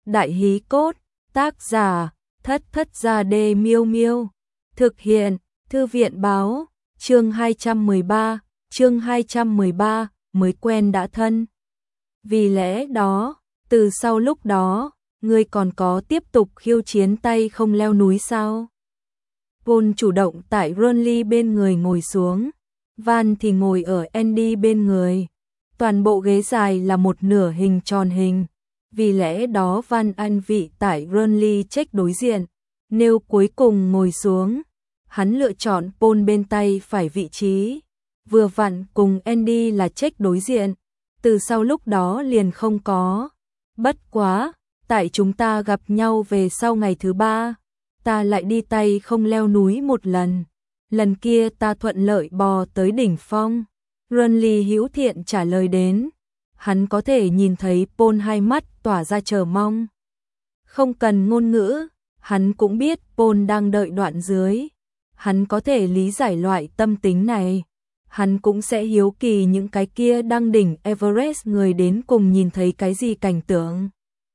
Đại hí cốt, tác giả, Thất Thất Gia Đê Miêu Miêu. Thực hiện, Thư viện báo, chương 213, mới quen đã thân. Vì lẽ đó, từ sau lúc đó, ngươi còn có tiếp tục khiêu chiến tay không leo núi sao? Paul chủ động tại Ronly bên người ngồi xuống, Van thì ngồi ở Andy bên người. Toàn bộ ghế dài là một nửa hình tròn hình. Vì lẽ đó Van an vị tại Ronly check đối diện. Nếu cuối cùng ngồi xuống, hắn lựa chọn Paul bên tay phải vị trí. Vừa vặn cùng Andy là check đối diện. Từ sau lúc đó liền không có. Bất quá, tại chúng ta gặp nhau về sau ngày thứ 3, ta lại đi tay không leo núi một lần. Lần kia ta thuận lợi bò tới đỉnh phong. Ronly hữu thiện trả lời đến. Hắn có thể nhìn thấy Paul hai mắt tỏa ra chờ mong. Không cần ngôn ngữ, hắn cũng biết Paul đang đợi đoạn dưới. Hắn có thể lý giải loại tâm tính này. Hắn cũng sẽ hiếu kỳ những cái kia đăng đỉnh Everest người đến cùng nhìn thấy cái gì cảnh tượng.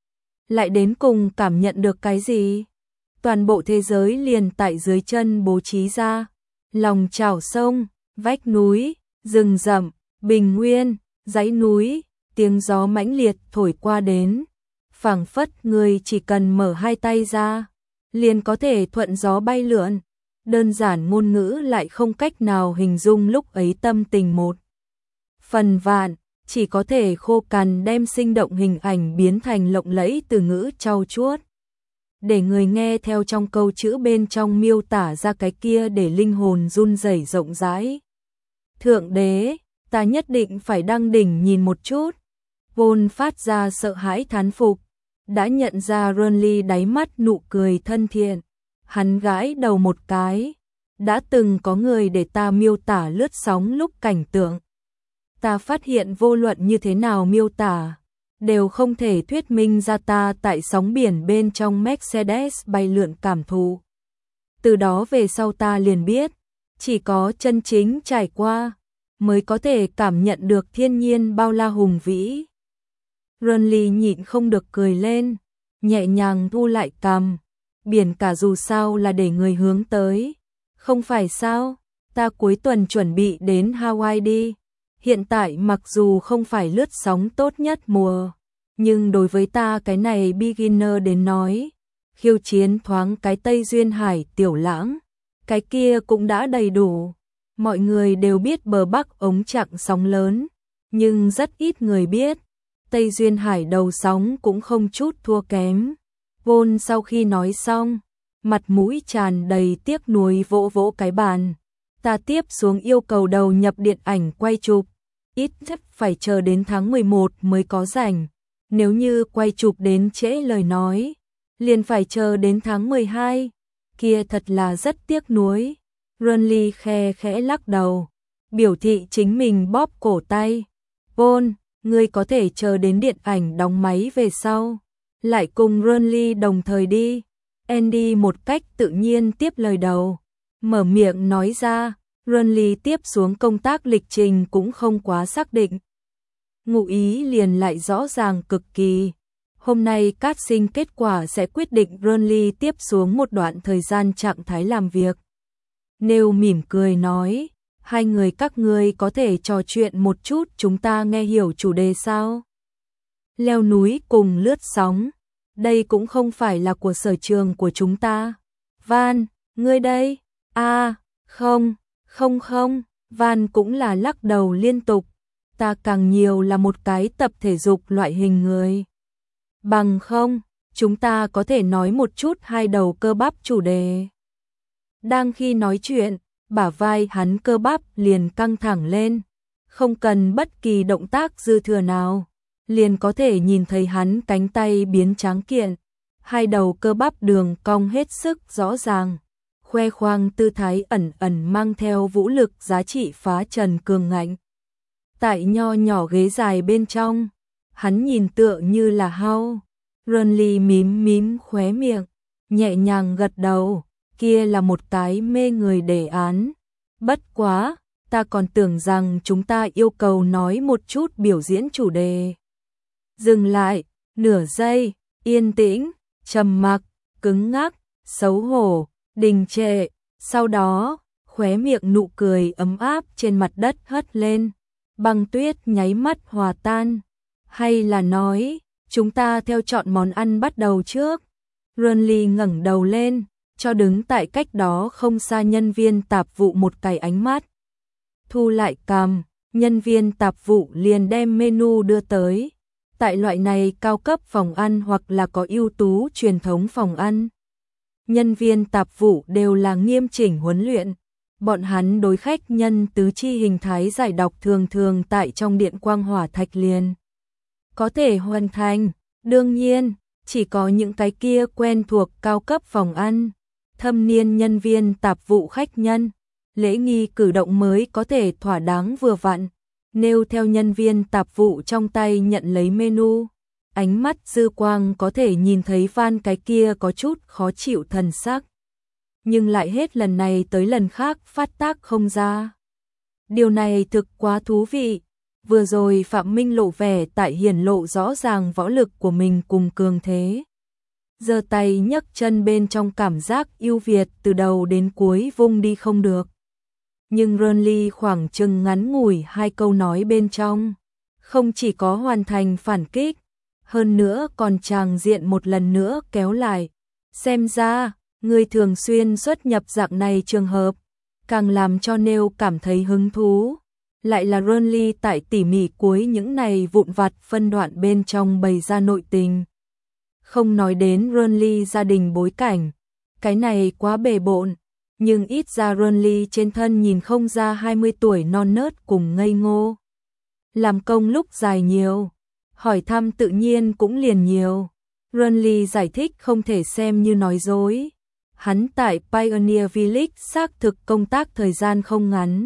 Lại đến cùng cảm nhận được cái gì. Toàn bộ thế giới liền tại dưới chân bố trí ra. Lòng chảo sông, vách núi, rừng rậm, bình nguyên, dãy núi, tiếng gió mãnh liệt thổi qua đến. Phảng phất người chỉ cần mở hai tay ra, liền có thể thuận gió bay lượn. Đơn giản ngôn ngữ lại không cách nào hình dung lúc ấy tâm tình một phần vạn, chỉ có thể khô cằn đem sinh động hình ảnh biến thành lộng lẫy từ ngữ trau chuốt. Để người nghe theo trong câu chữ bên trong miêu tả ra cái kia để linh hồn run rẩy rộng rãi. Thượng đế, ta nhất định phải đăng đỉnh nhìn một chút. Paul phát ra sợ hãi thán phục, đã nhận ra Ronly đáy mắt nụ cười thân thiện. Hắn gãi đầu một cái, đã từng có người để ta miêu tả lướt sóng lúc cảnh tượng. Ta phát hiện vô luận như thế nào miêu tả, đều không thể thuyết minh ra ta tại sóng biển bên trong Mercedes bay lượn cảm thụ. Từ đó về sau ta liền biết, chỉ có chân chính trải qua, mới có thể cảm nhận được thiên nhiên bao la hùng vĩ. Ronly nhịn không được cười lên, nhẹ nhàng thu lại cằm. Biển cả dù sao là để người hướng tới. Không phải sao, ta cuối tuần chuẩn bị đến Hawaii đi. Hiện tại mặc dù không phải lướt sóng tốt nhất mùa, nhưng đối với ta cái này beginner đến nói, khiêu chiến thoáng cái Tây Duyên Hải tiểu lãng, cái kia cũng đã đầy đủ. Mọi người đều biết bờ Bắc ống chặng sóng lớn, nhưng rất ít người biết, Tây Duyên Hải đầu sóng cũng không chút thua kém. Paul sau khi nói xong, mặt mũi tràn đầy tiếc nuối vỗ vỗ cái bàn. Ta tiếp xuống yêu cầu đầu nhập điện ảnh quay chụp, ít nhất phải chờ đến tháng 11 mới có rảnh. Nếu như quay chụp đến trễ lời nói, liền phải chờ đến tháng 12. Kia thật là rất tiếc nuối. Ronly khe khẽ lắc đầu, biểu thị chính mình bóp cổ tay. Paul, ngươi có thể chờ đến điện ảnh đóng máy về sau, lại cùng Ronly đồng thời đi. Andy một cách tự nhiên tiếp lời đầu, mở miệng nói ra. Ronly tiếp xuống công tác lịch trình cũng không quá xác định. Ngụ ý liền lại rõ ràng cực kỳ. Hôm nay casting kết quả sẽ quyết định Ronly tiếp xuống một đoạn thời gian trạng thái làm việc. Nêu mỉm cười nói, hai người các ngươi có thể trò chuyện một chút chúng ta nghe hiểu chủ đề sao? Leo núi cùng lướt sóng, đây cũng không phải là của sở trường của chúng ta. Van, ngươi đây? Không, Van cũng là lắc đầu liên tục. Ta càng nhiều là một cái tập thể dục loại hình người. Bằng không, chúng ta có thể nói một chút hai đầu cơ bắp chủ đề. Đang khi nói chuyện, bả vai hắn cơ bắp liền căng thẳng lên. Không cần bất kỳ động tác dư thừa nào, liền có thể nhìn thấy hắn cánh tay biến tráng kiện. Hai đầu cơ bắp đường cong hết sức rõ ràng. Khoe khoang tư thái ẩn ẩn mang theo vũ lực giá trị phá trần cường ngạnh. Tại nho nhỏ ghế dài bên trong, hắn nhìn tựa như là hao. Ronly mím khóe miệng, nhẹ nhàng gật đầu, kia là một cái mê người đề án. Bất quá, ta còn tưởng rằng chúng ta yêu cầu nói một chút biểu diễn chủ đề. Dừng lại, nửa giây, Yên tĩnh, trầm mặc, cứng ngắc, xấu hổ, đình trệ, sau đó, khóe miệng nụ cười ấm áp trên mặt đất hất lên, băng tuyết nháy mắt hòa tan. Hay là nói, chúng ta theo chọn món ăn bắt đầu trước. Renly ngẩng đầu lên, cho đứng tại cách đó không xa nhân viên tạp vụ một cái ánh mắt. Thu lại cằm, nhân viên tạp vụ liền đem menu đưa tới. Tại loại này cao cấp phòng ăn hoặc là có ưu tú truyền thống phòng ăn, nhân viên tạp vụ đều là nghiêm chỉnh huấn luyện. Bọn hắn đối khách nhân tứ chi hình thái giải đọc thường thường tại trong điện quang hỏa thạch liền có thể hoàn thành. Đương nhiên, chỉ có những cái kia quen thuộc cao cấp phòng ăn, thâm niên nhân viên tạp vụ khách nhân, lễ nghi cử động mới có thể thỏa đáng vừa vặn. Nêu theo nhân viên tạp vụ trong tay nhận lấy menu, ánh mắt dư quang có thể nhìn thấy Van cái kia có chút khó chịu thần sắc, nhưng lại hết lần này tới lần khác phát tác không ra. Điều này thực quá thú vị. Vừa rồi Phạm Minh lộ vẻ tại hiển lộ rõ ràng võ lực của mình cùng cường thế. Giơ tay nhấc chân bên trong cảm giác ưu việt từ đầu đến cuối vung đi không được. Nhưng Renly khoảng chừng ngắn ngủi 2 câu nói bên trong, không chỉ có hoàn thành phản kích, hơn nữa còn tràng diện một lần nữa kéo lại. Xem ra, người thường xuyên xuất nhập dạng này trường hợp, càng làm cho Neil cảm thấy hứng thú. Lại là Renly tại tỉ mỉ cuối những này vụn vặt phân đoạn bên trong bày ra nội tình. Không nói đến Renly gia đình bối cảnh, cái này quá bề bộn, nhưng ít ra Renly trên thân nhìn không ra 20 tuổi non nớt cùng ngây ngô. Làm công lúc dài nhiều, hỏi thăm tự nhiên cũng liền nhiều. Renly giải thích không thể xem như nói dối. Hắn tại Pioneer Village xác thực công tác thời gian không ngắn.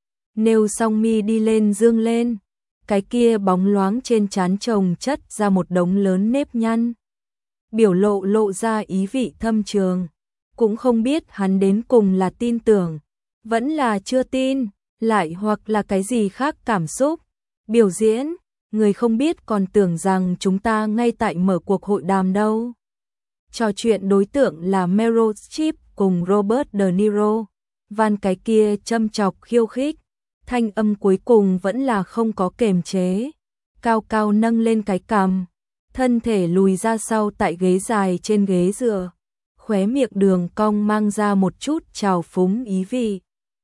Nêu song mi đi lên dương lên, cái kia bóng loáng trên trán chồng chất ra một đống lớn nếp nhăn. Biểu lộ lộ ra ý vị thâm trường, cũng không biết hắn đến cùng là tin tưởng, vẫn là chưa tin, lại hoặc là cái gì khác cảm xúc. Biểu diễn, người không biết còn tưởng rằng chúng ta ngay tại mở cuộc hội đàm đâu. Trò chuyện đối tượng là Meryl Streep cùng Robert De Niro. Van cái kia châm chọc khiêu khích, thanh âm cuối cùng vẫn là không có kềm chế, cao cao nâng lên cái cằm, thân thể lùi ra sau tại ghế dài trên ghế dựa, khóe miệng đường cong mang ra một chút trào phúng ý vị.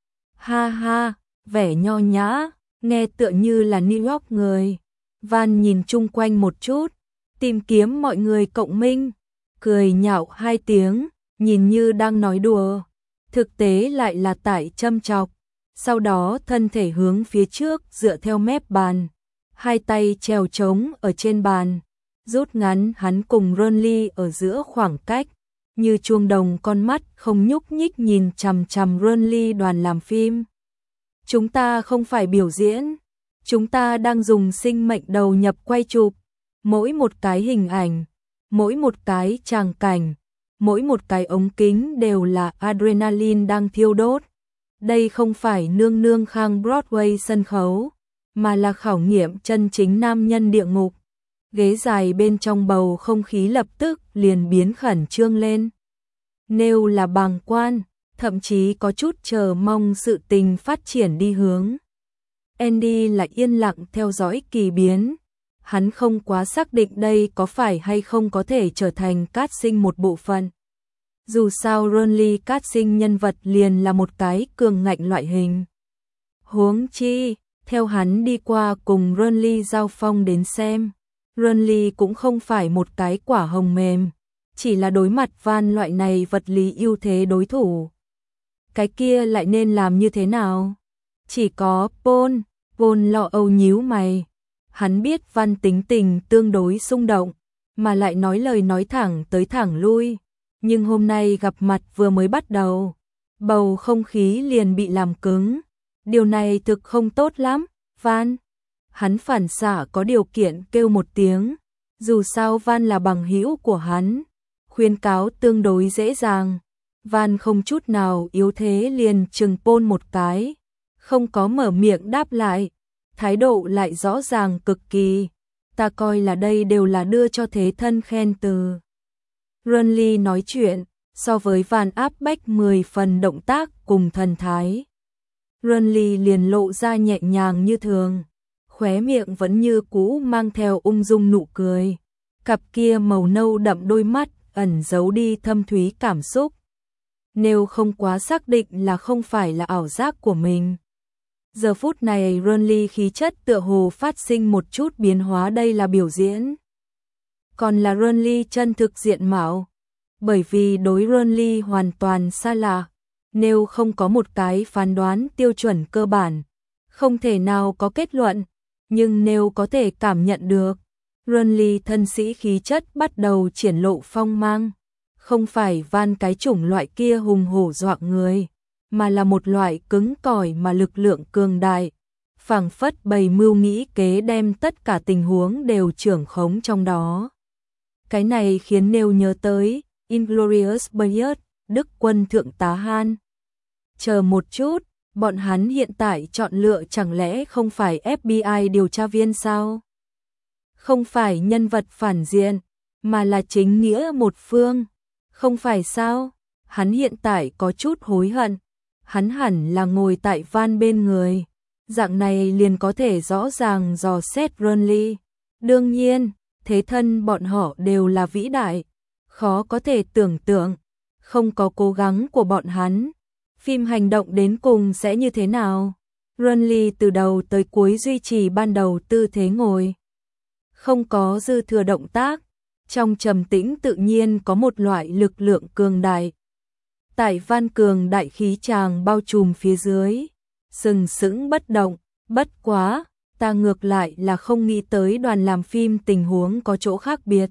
Ha ha, vẻ nho nhã, nghe tựa như là New York người. Van nhìn chung quanh một chút, tìm kiếm mọi người cộng minh, cười nhạo 2 tiếng, nhìn như đang nói đùa, thực tế lại là tại châm chọc. Sau đó thân thể hướng phía trước dựa theo mép bàn, 2 tay trèo trống ở trên bàn, rút ngắn hắn cùng Renly ở giữa khoảng cách, như chuông đồng con mắt không nhúc nhích nhìn chằm chằm Renly đoàn làm phim. Chúng ta không phải biểu diễn, chúng ta đang dùng sinh mệnh đầu nhập quay chụp, mỗi một cái hình ảnh, mỗi một cái tràng cảnh, mỗi một cái ống kính đều là adrenaline đang thiêu đốt. Đây không phải nương nương khang Broadway sân khấu, mà là khảo nghiệm chân chính nam nhân địa ngục. Ghế dài bên trong bầu không khí lập tức liền biến khẩn trương lên. Nêu là bàng quan, thậm chí có chút chờ mong sự tình phát triển đi hướng. Andy lại yên lặng theo dõi kỳ biến. Hắn không quá xác định đây có phải hay không có thể trở thành casting một bộ phận. Dù sao Renly casting nhân vật liền là một cái cường ngạnh loại hình. Huống chi, theo hắn đi qua cùng Renly giao phong đến xem, Renly cũng không phải một cái quả hồng mềm, chỉ là đối mặt Van loại này vật lý ưu thế đối thủ. Cái kia lại nên làm như thế nào? Chỉ có Paul lo âu nhíu mày. Hắn biết Van tính tình tương đối xung động, mà lại nói lời nói thẳng tới thẳng lui. Nhưng hôm nay gặp mặt vừa mới bắt đầu, bầu không khí liền bị làm cứng. Điều này thực không tốt lắm, Van. Hắn phản xạ có điều kiện kêu một tiếng. Dù sao Van là bằng hữu của hắn, khuyên cáo tương đối dễ dàng. Van không chút nào yếu thế liền chừng Paul một cái, không có mở miệng đáp lại, thái độ lại rõ ràng cực kỳ. ta coi là đây đều là đưa cho thế thân khen từ. Renly nói chuyện, so với Van áp bách 10 phần động tác cùng thần thái. Renly liền lộ ra nhẹ nhàng như thường, khóe miệng vẫn như cũ mang theo ung dung nụ cười. Cặp kia màu nâu đậm đôi mắt ẩn giấu đi thâm thúy cảm xúc. Nếu không quá xác định là không phải là ảo giác của mình. Giờ phút này Renly khí chất tựa hồ phát sinh một chút biến hóa, đây là biểu diễn. Còn là Renly chân thực diện mạo. Bởi vì đối Renly hoàn toàn xa lạ, nếu không có một cái phán đoán tiêu chuẩn cơ bản, không thể nào có kết luận, nhưng nếu có thể cảm nhận được, Renly thân sĩ khí chất bắt đầu triển lộ phong mang, không phải Van cái chủng loại kia hùng hổ dọa người, mà là một loại cứng cỏi mà lực lượng cường đại, phảng phất bày mưu nghĩ kế đem tất cả tình huống đều trưởng khống trong đó. Cái này khiến Nêu nhớ tới Inglourious Basterds, Đức quân thượng tá Han. Chờ một chút, bọn hắn hiện tại chọn lựa chẳng lẽ không phải FBI điều tra viên sao? Không phải nhân vật phản diện, mà là chính nghĩa một phương. Không phải sao? Hắn hiện tại có chút hối hận. Hắn hẳn là ngồi tại Van bên người. Dạng này liền có thể rõ ràng dò xét Renly. Đương nhiên, thế thân bọn họ đều là vĩ đại. Khó có thể tưởng tượng, không có cố gắng của bọn hắn, phim hành động đến cùng sẽ như thế nào. Renly từ đầu tới cuối duy trì ban đầu tư thế ngồi, không có dư thừa động tác, trong trầm tĩnh tự nhiên có một loại lực lượng cường đại. Tại Van cường đại khí tràng bao trùm phía dưới, sừng sững bất động, bất quá, ta ngược lại là không nghĩ tới đoàn làm phim tình huống có chỗ khác biệt.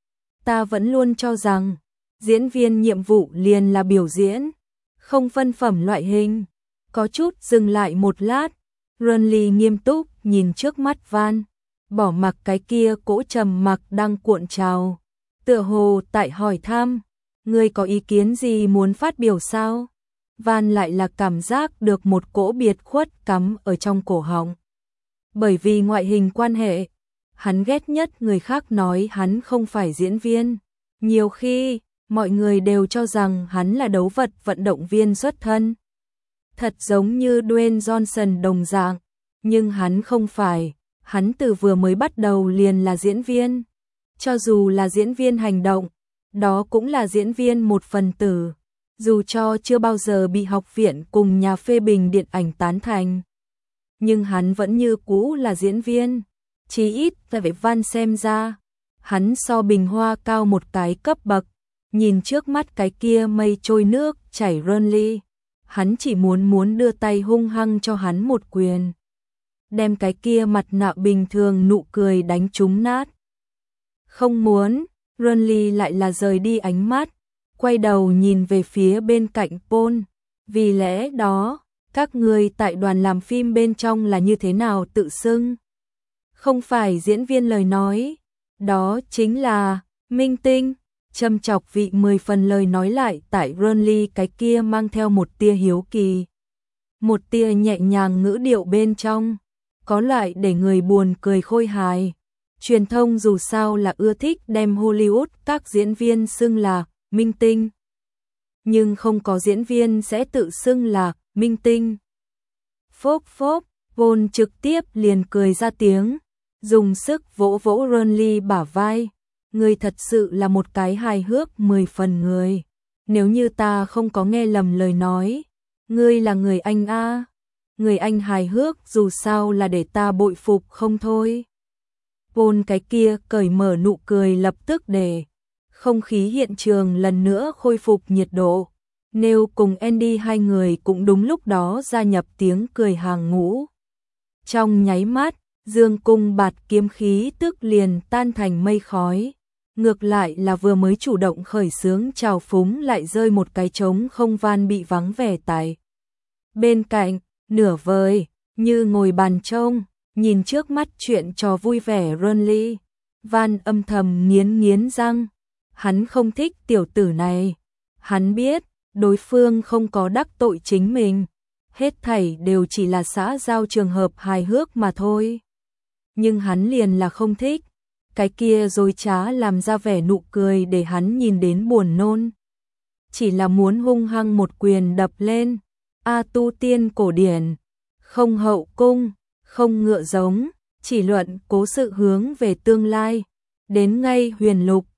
Ta vẫn luôn cho rằng, diễn viên nhiệm vụ liền là biểu diễn, không phân phẩm loại hình. Có chút dừng lại một lát, Renly nghiêm túc nhìn trước mắt Van, bỏ mặc cái kia cỗ trầm mặc đang cuộn trào, tựa hồ tại hỏi thăm, ngươi có ý kiến gì muốn phát biểu sao? Van lại là cảm giác được một cỗ biệt khuất cắm ở trong cổ họng. Bởi vì ngoại hình quan hệ, hắn ghét nhất người khác nói hắn không phải diễn viên. Nhiều khi, mọi người đều cho rằng hắn là đấu vật vận động viên xuất thân. Thật giống như Dwayne Johnson đồng dạng, nhưng hắn không phải, hắn từ vừa mới bắt đầu liền là diễn viên. Cho dù là diễn viên hành động, đó cũng là diễn viên một phần tử, dù cho chưa bao giờ bị học viện cùng nhà phê bình điện ảnh tán thành. Nhưng hắn vẫn như cũ là diễn viên, chí ít tại Van xem ra, hắn so Bình Hoa cao một cái cấp bậc, nhìn trước mắt cái kia mây trôi nước chảy Renly, hắn chỉ muốn đưa tay hung hăng cho hắn một quyền, đem cái kia mặt nạ bình thường nụ cười đánh trúng nát. Không muốn, Renly lại là rời đi ánh mắt, quay đầu nhìn về phía bên cạnh Paul, vì lẽ đó, các người tại đoàn làm phim bên trong là như thế nào tự xưng? Không phải diễn viên lời nói, đó chính là minh tinh. Châm chọc vị 10 phần lời nói lại tại Renly cái kia mang theo một tia hiếu kỳ, một tia nhẹ nhàng ngữ điệu bên trong, có loại để người buồn cười khôi hài. Truyền thông dù sao là ưa thích đem Hollywood các diễn viên xưng là minh tinh, nhưng không có diễn viên sẽ tự xưng là minh tinh. Phốc phốc, Paul trực tiếp liền cười ra tiếng, dùng sức vỗ vỗ Renly bả vai. Ngươi thật sự là một cái hài hước 10 phần người. Nếu như ta không có nghe lầm lời nói, ngươi là người Anh a. Người Anh hài hước dù sao là để ta bội phục không thôi. Paul cái kia cởi mở nụ cười lập tức để không khí hiện trường lần nữa khôi phục nhiệt độ. Nếu cùng Andy hai người cũng đúng lúc đó gia nhập tiếng cười hàng ngũ. Trong nháy mắt, dương cung bạt kiếm khí tức liền tan thành mây khói. Ngược lại là vừa mới chủ động khởi xướng trào phúng lại rơi một cái trống không. Van bị vắng vẻ tại bên cạnh, nửa vời, như ngồi bàn trông, nhìn trước mắt chuyện trò vui vẻ Renly. Van âm thầm nghiến răng, hắn không thích tiểu tử này. Hắn biết, đối phương không có đắc tội chính mình, hết thảy đều chỉ là xã giao trường hợp hài hước mà thôi. Nhưng hắn liền là không thích, cái kia dối trá làm ra vẻ nụ cười để hắn nhìn đến buồn nôn. Chỉ là muốn hung hăng một quyền đập lên. A tu tiên cổ điển, không hậu cung, không ngựa giống, chỉ luận cố sự hướng về tương lai. Đến ngay huyền lục,